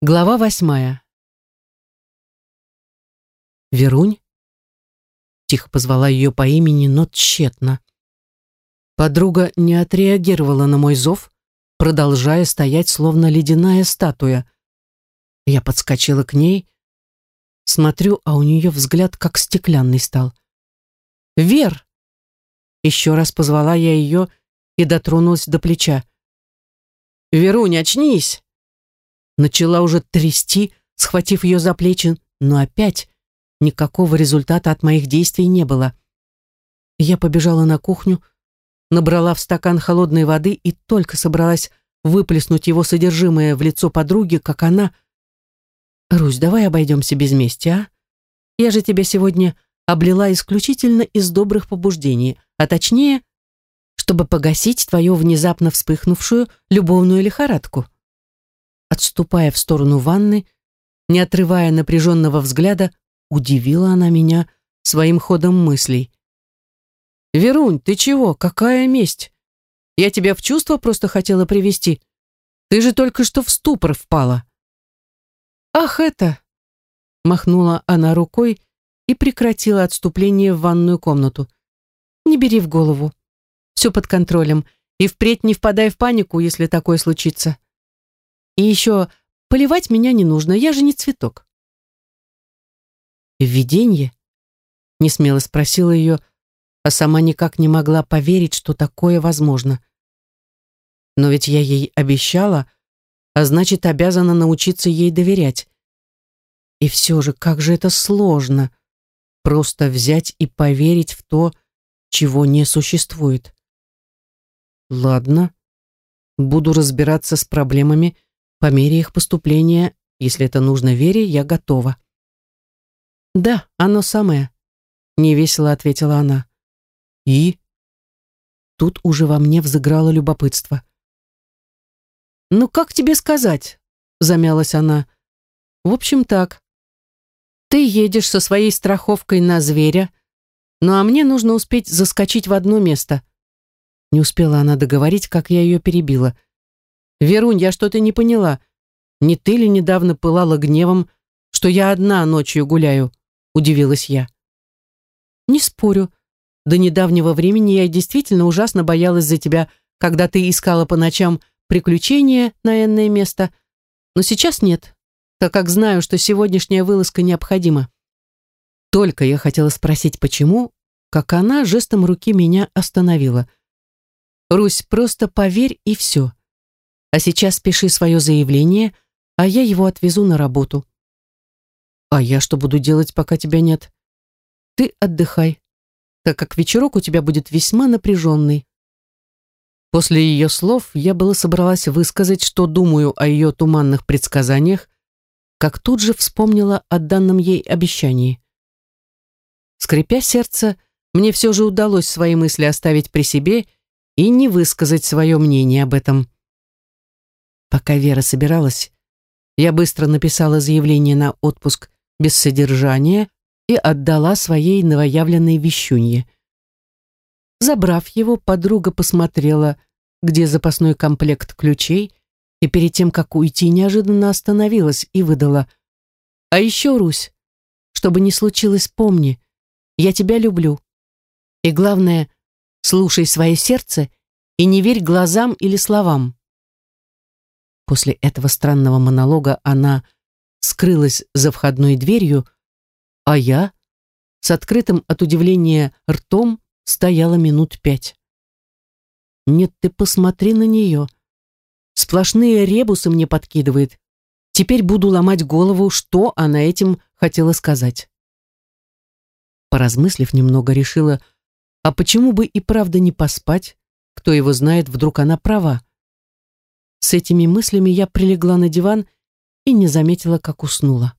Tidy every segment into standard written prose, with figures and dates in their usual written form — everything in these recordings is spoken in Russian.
Глава 8. «Верунь?» Тихо позвала ее по имени, но тщетно. Подруга не отреагировала на мой зов, продолжая стоять, словно ледяная статуя. Я подскочила к ней, смотрю, а у нее взгляд как стеклянный стал. «Вер!» Еще раз позвала я ее и дотронулась до плеча. «Верунь, очнись!» Начала уже трясти, схватив ее за плечи, но опять никакого результата от моих действий не было. Я побежала на кухню, набрала в стакан холодной воды и только собралась выплеснуть его содержимое в лицо подруги, как она... «Русь, давай обойдемся без мести, а? Я же тебя сегодня облила исключительно из добрых побуждений, а точнее, чтобы погасить твою внезапно вспыхнувшую любовную лихорадку». Отступая в сторону ванны, не отрывая напряженного взгляда, удивила она меня своим ходом мыслей. «Верунь, ты чего? Какая месть? Я тебя в чувство просто хотела привести. Ты же только что в ступор впала». «Ах, это!» Махнула она рукой и прекратила отступление в ванную комнату. «Не бери в голову. Все под контролем. И впредь не впадай в панику, если такое случится. И еще поливать меня не нужно, я же не цветок». «Виденье?» — несмело спросила ее, а сама никак не могла поверить, что такое возможно. Но ведь я ей обещала, а значит, обязана научиться ей доверять. И все же, как же это сложно — просто взять и поверить в то, чего не существует. Ладно, буду разбираться с проблемами по мере их поступления. Если это нужно Вере, я готова. «Да, оно самое», — невесело ответила она. «И?» Тут уже во мне взыграло любопытство. «Ну, как тебе сказать?» — замялась она. «В общем, так. Ты едешь со своей страховкой на зверя, ну а мне нужно успеть заскочить в одно место». Не успела она договорить, как я ее перебила. «Верунь, я что-то не поняла. Не ты ли недавно пылала гневом, что я одна ночью гуляю?» — удивилась я. «Не спорю. До недавнего времени я действительно ужасно боялась за тебя, когда ты искала по ночам приключения на энное место. Но сейчас нет, так как знаю, что сегодняшняя вылазка необходима». Только я хотела спросить, почему, как она жестом руки меня остановила. «Русь, просто поверь и все. А сейчас пиши свое заявление, а я его отвезу на работу». «А я что буду делать, пока тебя нет?» «Ты отдыхай, так как вечерок у тебя будет весьма напряженный». После ее слов я было собралась высказать, что думаю о ее туманных предсказаниях, как тут же вспомнила о данном ей обещании. Скрипя сердце, мне все же удалось свои мысли оставить при себе и не высказать свое мнение об этом. Пока Вера собиралась, я быстро написала заявление на отпуск без содержания и отдала своей новоявленной вещунье. Забрав его, подруга посмотрела, где запасной комплект ключей, и перед тем, как уйти, неожиданно остановилась и выдала: «А еще, Русь, чтобы не случилось, помни, я тебя люблю. И главное, слушай свое сердце и не верь глазам или словам». После этого странного монолога она скрылась за входной дверью, а я, с открытым от удивления ртом, стояла минут 5. Нет, ты посмотри на нее. Сплошные ребусы мне подкидывает. Теперь буду ломать голову, что она этим хотела сказать. Поразмыслив немного, решила, а почему бы и правда не поспать? Кто его знает, вдруг она права. С этими мыслями я прилегла на диван и не заметила, как уснула.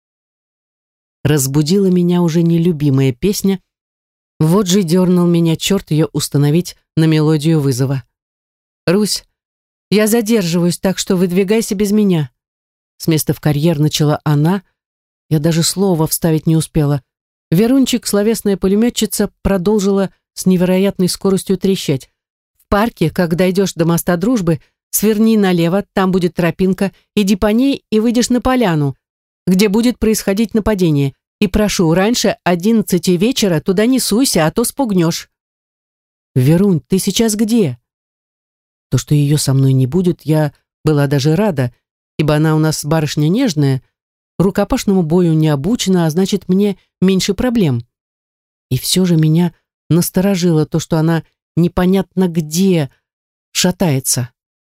Разбудила меня уже нелюбимая песня. Вот же дернул меня черт ее установить на мелодию вызова. «Русь, я задерживаюсь, так что выдвигайся без меня». С места в карьер начала она. Я даже слова вставить не успела. Верунчик, словесная пулеметчица, продолжила с невероятной скоростью трещать. «В парке, когда идешь до моста Дружбы, Сверни налево, там будет тропинка, иди по ней и выйдешь на поляну, где будет происходить нападение. И прошу, раньше 11 вечера туда не суйся, а то спугнешь». «Верунь, ты сейчас где?» То, что ее со мной не будет, я была даже рада, ибо она у нас барышня нежная, рукопашному бою не обучена, а значит, мне меньше проблем. И все же меня насторожило то, что она непонятно где шатается.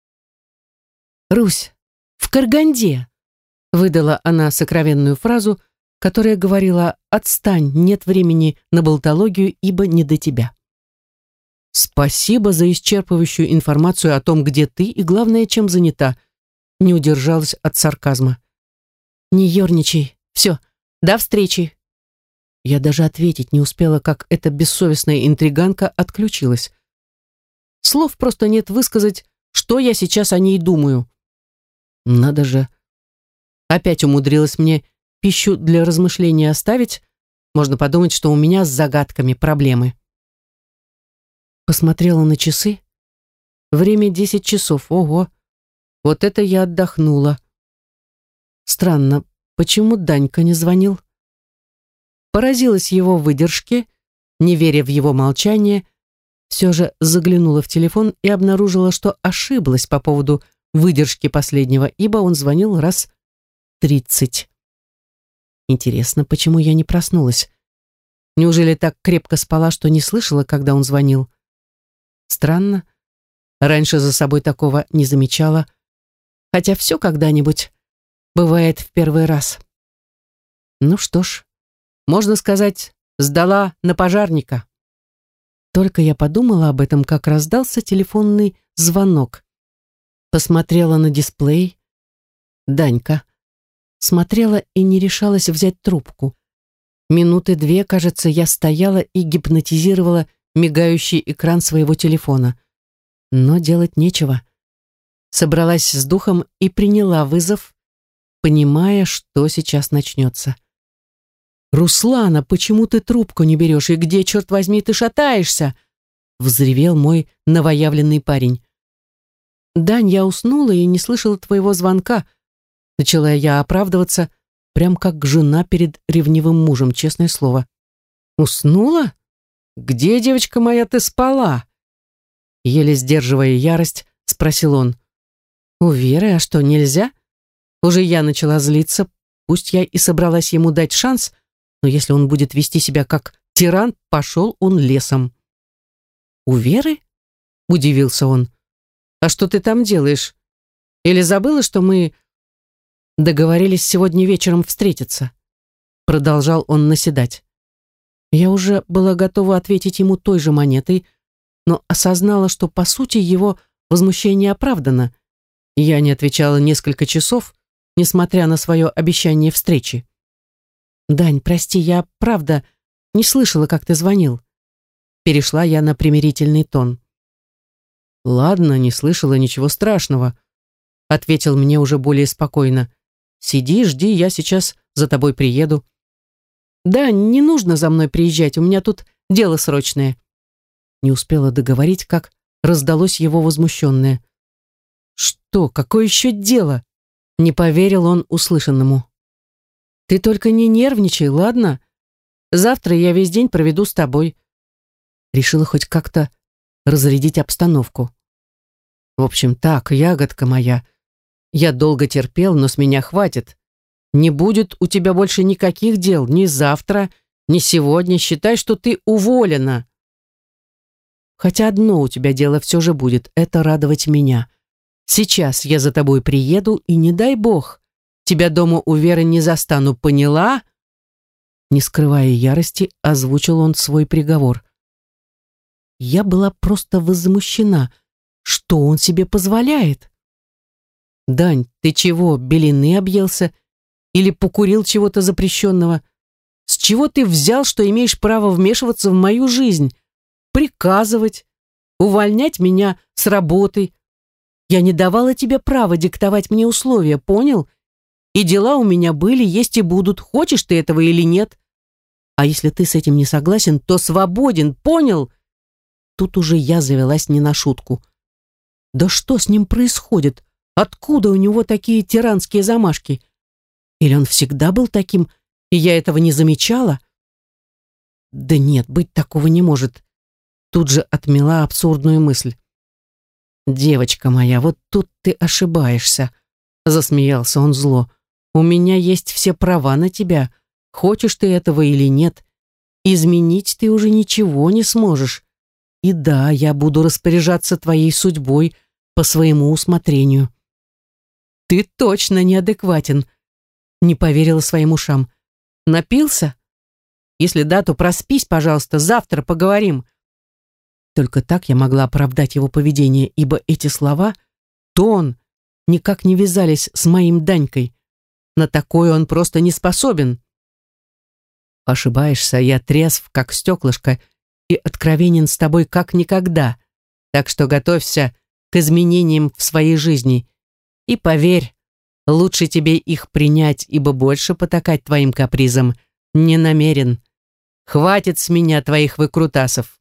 «Русь, в Караганде!» — выдала она сокровенную фразу, которая говорила: «Отстань, нет времени на болтологию, ибо не до тебя». «Спасибо за исчерпывающую информацию о том, где ты и, главное, чем занята», — не удержалась от сарказма. «Не ерничай. Все, до встречи». Я даже ответить не успела, как эта бессовестная интриганка отключилась. Слов просто нет высказать, что я сейчас о ней думаю. Надо же. Опять умудрилась мне пищу для размышления оставить. Можно подумать, что у меня с загадками проблемы. Посмотрела на часы. Время 10 часов. Ого. Вот это я отдохнула. Странно, почему Данька не звонил? Поразилась его выдержке, не веря в его молчание, все же заглянула в телефон и обнаружила, что ошиблась по поводу выдержки последнего, ибо он звонил раз 30. Интересно, почему я не проснулась? Неужели так крепко спала, что не слышала, когда он звонил? Странно. Раньше за собой такого не замечала, хотя все когда-нибудь бывает в первый раз. Ну что ж, можно сказать, сдала на пожарника. Только я подумала об этом, как раздался телефонный звонок. Посмотрела на дисплей. Данька. Смотрела и не решалась взять трубку. Минуты 2, кажется, я стояла и гипнотизировала мигающий экран своего телефона. Но делать нечего. Собралась с духом и приняла вызов, понимая, что сейчас начнется. «Руслана, почему ты трубку не берешь? И где, черт возьми, ты шатаешься?» Взревел мой новоявленный парень. «Дань, я уснула и не слышала твоего звонка», начала я оправдываться, прям как жена перед ревнивым мужем, честное слово. «Уснула? Где, девочка моя, ты спала?» Еле сдерживая ярость, спросил он. «У Веры, а что, нельзя?» Уже я начала злиться, пусть я и собралась ему дать шанс, но если он будет вести себя как тиран, пошел он лесом. «У Веры?» — удивился он. «А что ты там делаешь? Или забыла, что мы договорились сегодня вечером встретиться?» Продолжал он наседать. Я уже была готова ответить ему той же монетой, но осознала, что по сути его возмущение оправдано. Я не отвечала несколько часов, несмотря на свое обещание встречи. «Дань, прости, я, правда, не слышала, как ты звонил». Перешла я на примирительный тон. «Ладно, не слышала, ничего страшного», ответил мне уже более спокойно. «Сиди, жди, я сейчас за тобой приеду». «Да, не нужно за мной приезжать, у меня тут дело срочное». Не успела договорить, как раздалось его возмущенное. «Что? Какое еще дело?» Не поверил он услышанному. «Ты только не нервничай, ладно? Завтра я весь день проведу с тобой». Решила хоть как-то разрядить обстановку. «В общем, так, ягодка моя, я долго терпел, но с меня хватит. Не будет у тебя больше никаких дел, ни завтра, ни сегодня. Считай, что ты уволена. Хотя одно у тебя дело все же будет, это радовать меня. Сейчас я за тобой приеду, и не дай бог, тебя дома у Веры не застану, поняла?» Не скрывая ярости, озвучил он свой приговор. Я была просто возмущена. Что он себе позволяет? «Дань, ты чего, белины объелся? Или покурил чего-то запрещенного? С чего ты взял, что имеешь право вмешиваться в мою жизнь? Приказывать, увольнять меня с работы? Я не давала тебе права диктовать мне условия, понял? И дела у меня были, есть и будут, хочешь ты этого или нет. А если ты с этим не согласен, то свободен, понял?» Тут уже я завелась не на шутку. Да что с ним происходит? Откуда у него такие тиранские замашки? Или он всегда был таким, и я этого не замечала? Да нет, быть такого не может. Тут же отмела абсурдную мысль. «Девочка моя, вот тут ты ошибаешься», — засмеялся он зло. «У меня есть все права на тебя, хочешь ты этого или нет. Изменить ты уже ничего не сможешь. И да, я буду распоряжаться твоей судьбой по своему усмотрению». «Ты точно неадекватен», — не поверила своим ушам. «Напился? Если да, то проспись, пожалуйста, завтра поговорим». Только так я могла оправдать его поведение, ибо эти слова, тон, никак не вязались с моим Данькой. На такое он просто не способен. Ошибаешься, я трезв, как стеклышко, и откровенен с тобой как никогда. Так что готовься к изменениям в своей жизни. И поверь, лучше тебе их принять, ибо больше потакать твоим капризам не намерен. Хватит с меня твоих выкрутасов.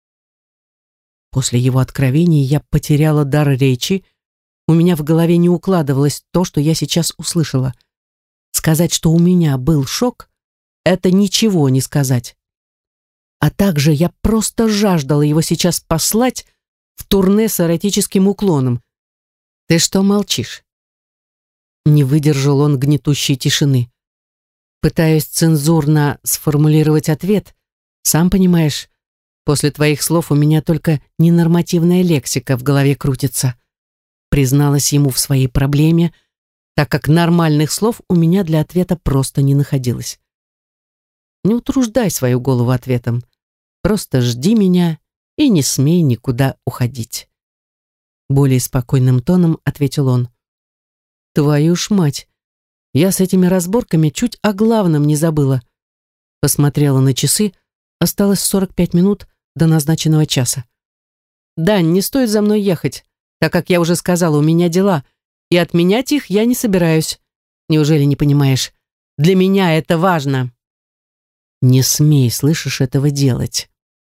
После его откровений я потеряла дар речи. У меня в голове не укладывалось то, что я сейчас услышала. Сказать, что у меня был шок, это ничего не сказать. А также я просто жаждала его сейчас послать в турне с эротическим уклоном. «Ты что молчишь?» Не выдержал он гнетущей тишины. Пытаюсь цензурно сформулировать ответ. Сам понимаешь, после твоих слов у меня только ненормативная лексика в голове крутится. Призналась ему в своей проблеме, так как нормальных слов у меня для ответа просто не находилось. Не утруждай свою голову ответом. Просто жди меня и не смей никуда уходить. Более спокойным тоном ответил он. Твою ж мать, я с этими разборками чуть о главном не забыла. Посмотрела на часы, осталось 45 минут до назначенного часа. «Дань, не стоит за мной ехать, так как я уже сказала, у меня дела, и отменять их я не собираюсь. Неужели не понимаешь? Для меня это важно». «Не смей, слышишь, этого делать».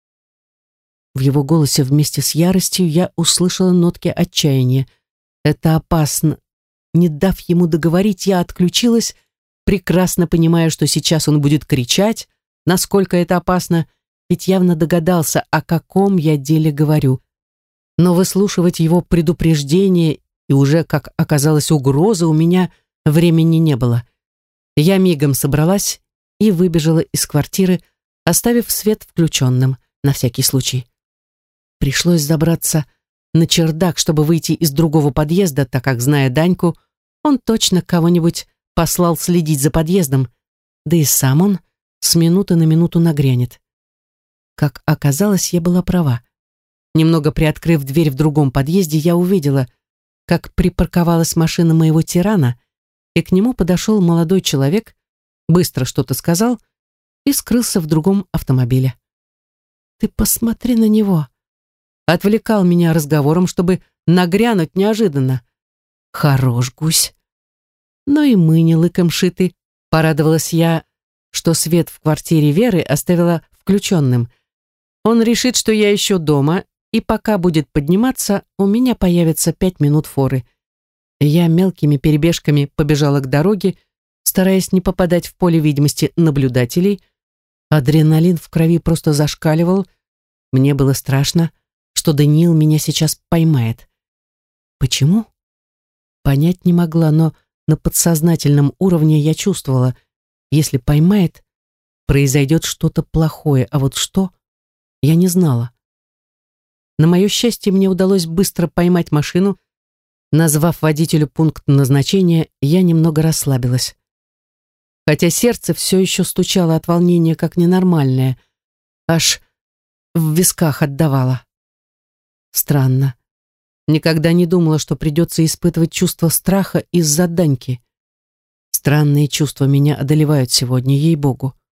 В его голосе вместе с яростью я услышала нотки отчаяния. Это опасно. Не дав ему договорить, я отключилась, прекрасно понимая, что сейчас он будет кричать, насколько это опасно, ведь явно догадался, о каком я деле говорю. Но выслушивать его предупреждение и уже, как оказалось, угрозы у меня времени не было. Я мигом собралась и выбежала из квартиры, оставив свет включенным на всякий случай. Пришлось забраться на чердак, чтобы выйти из другого подъезда, так как, зная Даньку, он точно кого-нибудь послал следить за подъездом, да и сам он с минуты на минуту нагрянет. Как оказалось, я была права. Немного приоткрыв дверь в другом подъезде, я увидела, как припарковалась машина моего тирана, и к нему подошел молодой человек, быстро что-то сказал и скрылся в другом автомобиле. «Ты посмотри на него!» Отвлекал меня разговором, чтобы нагрянуть неожиданно. Хорош гусь. Но и мы не лыком шиты. Порадовалась я, что свет в квартире Веры оставила включенным. Он решит, что я еще дома, и пока будет подниматься, у меня появится 5 минут форы. Я мелкими перебежками побежала к дороге, стараясь не попадать в поле видимости наблюдателей. Адреналин в крови просто зашкаливал. Мне было страшно, что Даниил меня сейчас поймает. Почему? Понять не могла, но на подсознательном уровне я чувствовала, если поймает, произойдет что-то плохое, а вот что, я не знала. На мое счастье, мне удалось быстро поймать машину. Назвав водителю пункт назначения, я немного расслабилась. Хотя сердце все еще стучало от волнения как ненормальное, аж в висках отдавало. Странно. Никогда не думала, что придется испытывать чувство страха из-за Даньки. Странные чувства меня одолевают сегодня, ей-богу.